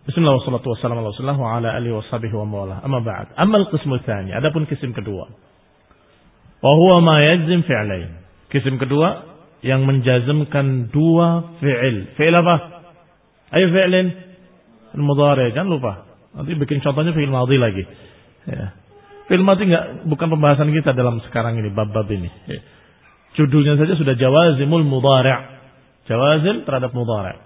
Bismillah wassalatu wassalamu ala Rasulillah wa ala alihi washabihi wa mawala. Amma ba'd. Amma al-qismu tsani, adapun kisim kedua. Wa huwa ma yajzim fi'lain. Kisim kedua yang menjazmkan dua fi'il. Fi'il apa? Ayo fi'lin al-mudhari', jangan lupa. Nanti bikin contohnya fi'il madhi lagi. Ya. Fi'il madhi bukan pembahasan kita dalam sekarang ini, bab-bab ini. Ya. Judulnya saja sudah jawazimul mudhari'. Jawazim terhadap mudhari'.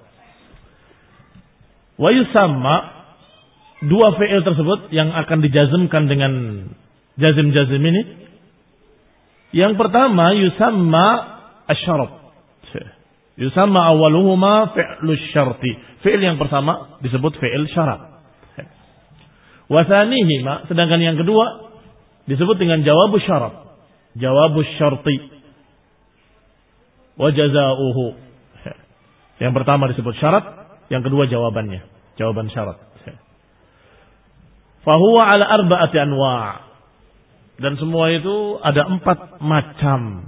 Wa yusamma, dua fi'il tersebut yang akan dijazmkan dengan jazim-jazim ini. Yang pertama yusamma asy-syart. Yusamma awwaluhuma fi'lu syarti. Fi'il yang pertama disebut fi'il syarat. Wa tsanihima, sedangkan yang kedua disebut dengan jawabus syarat. Jawabus syarti. Wa jazaohu. Yang pertama disebut syarat, yang kedua jawabannya, jawaban syarat. Fahuwa ala arba'ati anwa'. Dan semua itu ada 4 macam.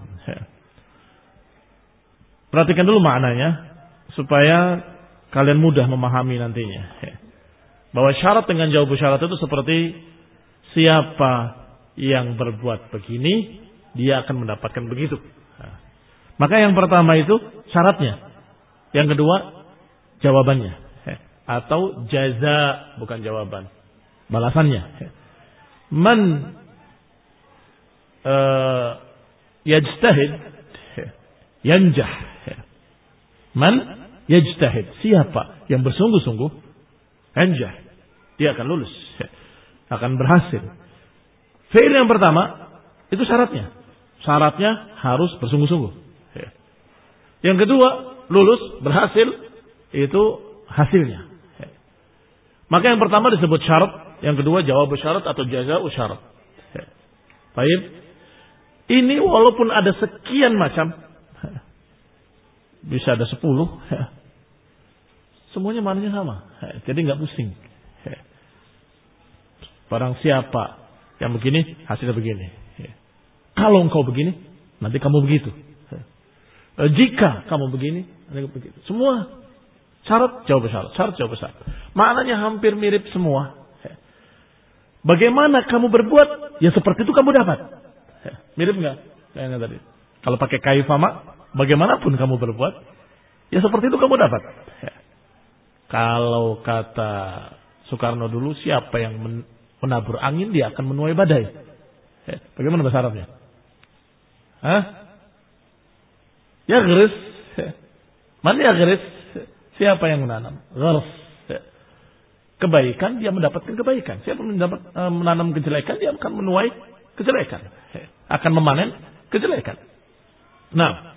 Perhatikan dulu maknanya supaya kalian mudah memahami nantinya. Bahwa syarat dengan jawab syarat itu seperti siapa yang berbuat begini, dia akan mendapatkan begitu. Maka yang pertama itu syaratnya. Yang kedua jawabannya. Atau jaza, bukan jawaban, balasannya. Man yajtahid yanjah. Man yajtahid, siapa yang bersungguh-sungguh, yanjah, dia akan lulus, akan berhasil. Fi'il yang pertama itu syaratnya. Syaratnya harus bersungguh-sungguh. Yang kedua, lulus, berhasil, itu hasilnya. Maka yang pertama disebut syarat, yang kedua jawab syarat atau jaza'u syarat. Baik. Ini walaupun ada sekian macam, bisa ada 10, semuanya maknanya sama. Jadi nggak pusing. Barang siapa yang begini, hasilnya begini. Kalau engkau begini, nanti kamu begitu. Jika kamu begini, nanti begitu. Semua syarat, jawab syarat. Syarat, jawab syarat. Maknanya hampir mirip semua. Bagaimana kamu berbuat, ya seperti itu kamu dapat. Mirip nggak? Kayaknya tadi. Kalau pakai kaifama, bagaimanapun kamu berbuat, ya seperti itu kamu dapat. Kalau kata Soekarno dulu, siapa yang menabur angin, dia akan menuai badai. Bagaimana bahasa Arabnya? Ya gharis. Mana ya gharis? Siapa yang menanam? Gharis. Kebaikan, dia mendapatkan kebaikan. Siapa yang menanam kejelekan, dia akan menuai kejelekan. Akan memanen kejelekan. Nah,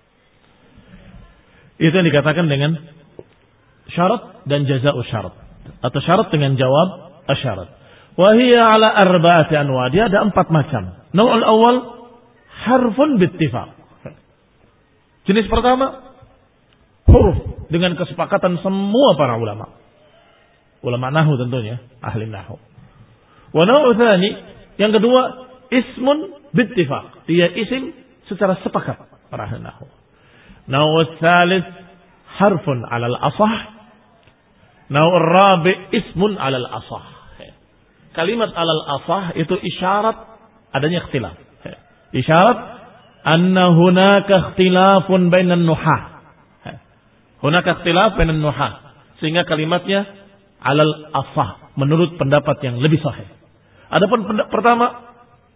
itu yang dikatakan dengan syarat dan jaza'u syarat. Atau syarat dengan jawab asyarat. Wahiyya ala arba'ati anwa'. Dia ada 4 macam. Naw'ul awal, harfun bittifaq. Jenis pertama, huruf dengan kesepakatan semua para ulama. Ulama nahwu tentunya, ahli nahwu. Wa naw'u tsani, yang kedua, ismun bittifaq. Dia isim secara sepakat para ahli nahwu. Naw'u tsalits, harfun 'alal asah. Naw'u rabi' ismun 'alal asah. Kalimat 'alal asah itu isyarat adanya ikhtilaf. Isyarat anna hunaka ikhtilafun bainan nuhah. Hunaka ikhtilaf bainan nuhah. Sehingga kalimatnya alal asah, menurut pendapat yang lebih sahih. Adapun pertama,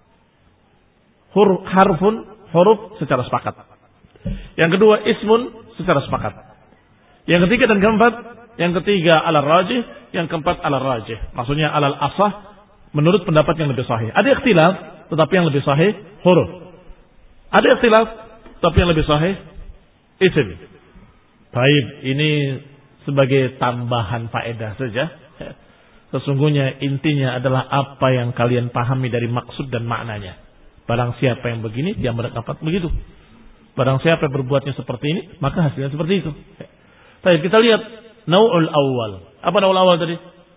harfun, huruf secara sepakat. Yang kedua, ismun secara sepakat. Yang ketiga dan keempat, yang ketiga alal rajih, yang keempat alal rajih. Maksudnya alal asah, menurut pendapat yang lebih sahih. Ada ikhtilaf, tetapi yang lebih sahih huruf. Ada ikhtilaf, tapi yang lebih sahih isim. Baik, ini sebagai tambahan faedah saja. Sesungguhnya intinya adalah apa yang kalian pahami dari maksud dan maknanya. Barang siapa yang begini, dia mendapat begitu. Barang siapa yang berbuatnya seperti ini, maka hasilnya seperti itu. Baik, kita lihat naw'ul awal. Apa naw'ul awal tadi?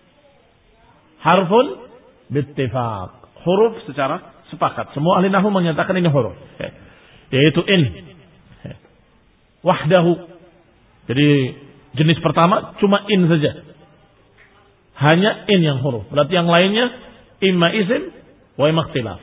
Harfun bittifaq. Huruf secara sepakat. Semua ahli nahwu menyatakan ini huruf. Yaitu in. Wahdahu. Jadi jenis pertama cuma in saja. Hanya in yang huruf. Berarti yang lainnya imma isim wa imma ikhtilaf.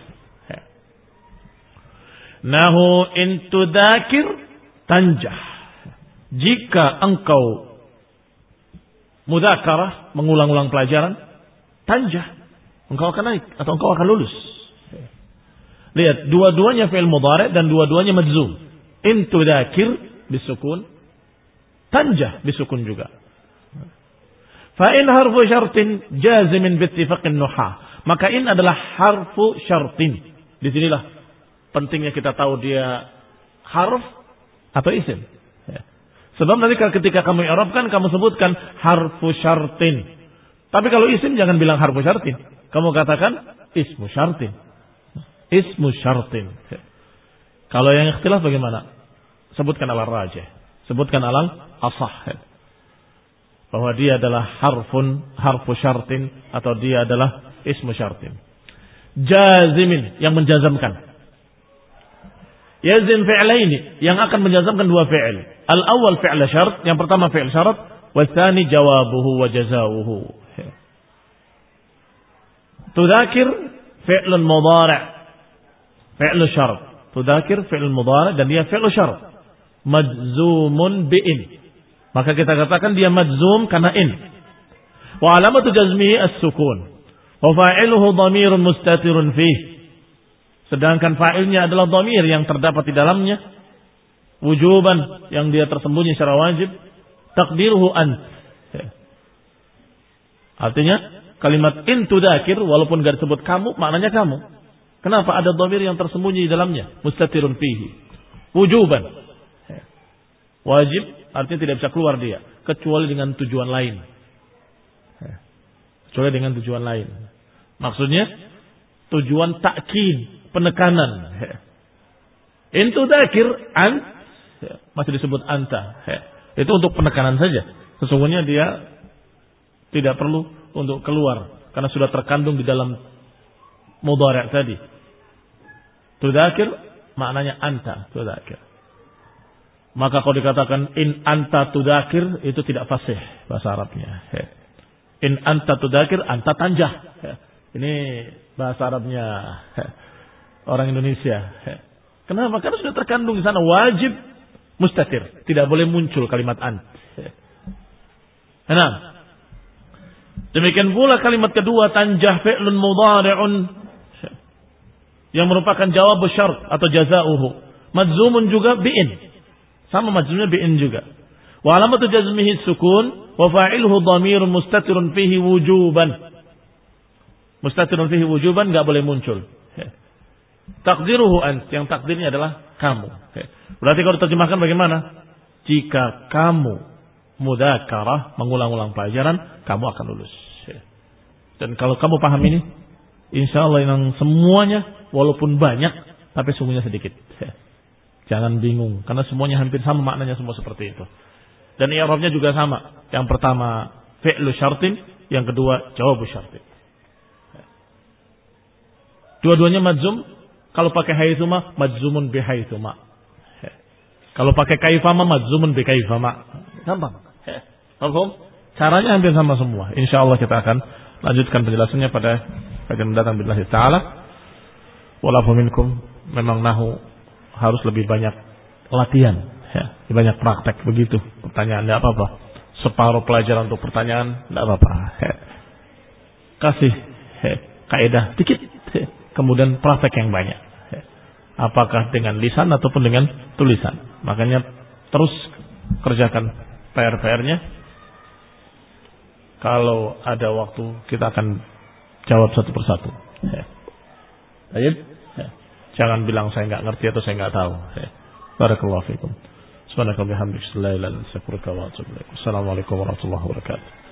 Nahu in tudakir tanjah. Jika engkau mudzakarah, mengulang-ulang pelajaran, tanjah. Engkau akan naik atau engkau akan lulus. Lihat, dua-duanya fi'il mudhari' dan dua-duanya majzum. In tudakir bisukun, tanjah bisukun juga. Fa in harfu syartin jazimin bittifaqin nuhah. Maka in adalah harfu syartin. Di sinilah pentingnya kita tahu dia harf atau isim. Sebab nanti ketika kamu i'rabkan, kamu sebutkan harfu syartin. Tapi kalau isim jangan bilang harfu syartin. Kamu katakan ismu syartin. Ismu syartin. Kalau yang ikhtilaf bagaimana? Sebutkan alal rajih. Sebutkan alal asah. Bahwa dia adalah harfu syartin. Atau dia adalah ismu syartin. Jazimin, yang menjazamkan. Yazim fi'laini, yang akan menjazamkan dua fi'il. Al-awwal fi'l syart, yang pertama fi'il syarat. Wathani jawabuhu wa jazauhu. Tudzakir fi'lun mudhari'. Fi'lu syarat. Tudzakir fi'l mudhari' dan dia fi'lu syarat. Majzumun bi'in. Maka kita katakan dia majzum karena in. Wa alamatu jazmihi as-sukun. Wa fa'iluhu dhamirun mustatirun fih. Sedangkan fa'ilnya adalah dhamir yang terdapat di dalamnya. Wujuban, yang dia tersembunyi secara wajib. Taqdiruhu ant. Artinya kalimat in tudzakir walaupun enggak disebut kamu, maknanya kamu. Kenapa? Ada dhamir yang tersembunyi di dalamnya. Mustatirun fihi. Wujuban. Wajib artinya tidak bisa keluar dia. Kecuali dengan tujuan lain. Kecuali dengan tujuan lain. Maksudnya tujuan takkid, penekanan. In tudzakir ant. Masih disebut anta. Itu untuk penekanan saja. Sesungguhnya dia tidak perlu untuk keluar. Karena sudah terkandung di dalam mudhari' tadi. Tudzakir maknanya anta tudzakir. Maka kalau dikatakan in anta tudzakir itu tidak fasih bahasa Arabnya. In anta tudzakir anta tanjah. Ini bahasa Arabnya orang Indonesia. Kenapa? Karena sudah terkandung di sana wajib mustatir, tidak boleh muncul kalimat ant. Nah, demikian pula kalimat kedua tanjah fi'lun mudhari'un yang merupakan jawab syart atau jazauhu. Majzumun juga bi'in. Sama majzumnya bi'in juga. Wa alamatu jazmihi sukun wa fa'iluhu dhamirun mustatirun fihi wujuban. Mustatirun fihi wujuban enggak boleh muncul. Takdiruhu ant, yang takdirnya adalah kamu. Berarti kalau terjemahkan bagaimana? Jika kamu mudzakarah, mengulang-ulang pelajaran, kamu akan lulus. Dan kalau kamu paham ini, insyaallah yang semuanya walaupun banyak, tapi sungguhnya sedikit. Jangan bingung, karena semuanya hampir sama maknanya, semua seperti itu. Dan i'rabnya juga sama. Yang pertama fi'lu syartin, yang kedua jawabu syartin. Dua-duanya majzum. Kalau pakai haitsuma, majzumun bi haitsuma. Kalau pakai kaifama, majzumun bi kaifama. Gampang. Paham? Caranya hampir sama semua. Insyaallah kita akan lanjutkan penjelasannya pada kajian mendatang billahi taala. Walaupun minkum, memang nahu harus lebih banyak latihan, lebih banyak praktek begitu. Pertanyaan tidak apa-apa. Separuh pelajaran untuk pertanyaan tidak apa-apa. Kasih kaidah dikit, kemudian praktek yang banyak. Apakah dengan lisan ataupun dengan tulisan. Makanya terus kerjakan PR-PR-nya. Kalau ada waktu kita akan jawab satu persatu. Baik. Jangan bilang saya enggak ngerti atau saya enggak tahu. Barakallahu fikum. Subhanakallahumma wa bihamdika, la ilaha illa anta, astaghfiruka wa atubu ilaik. Assalamualaikum warahmatullahi wabarakatuh.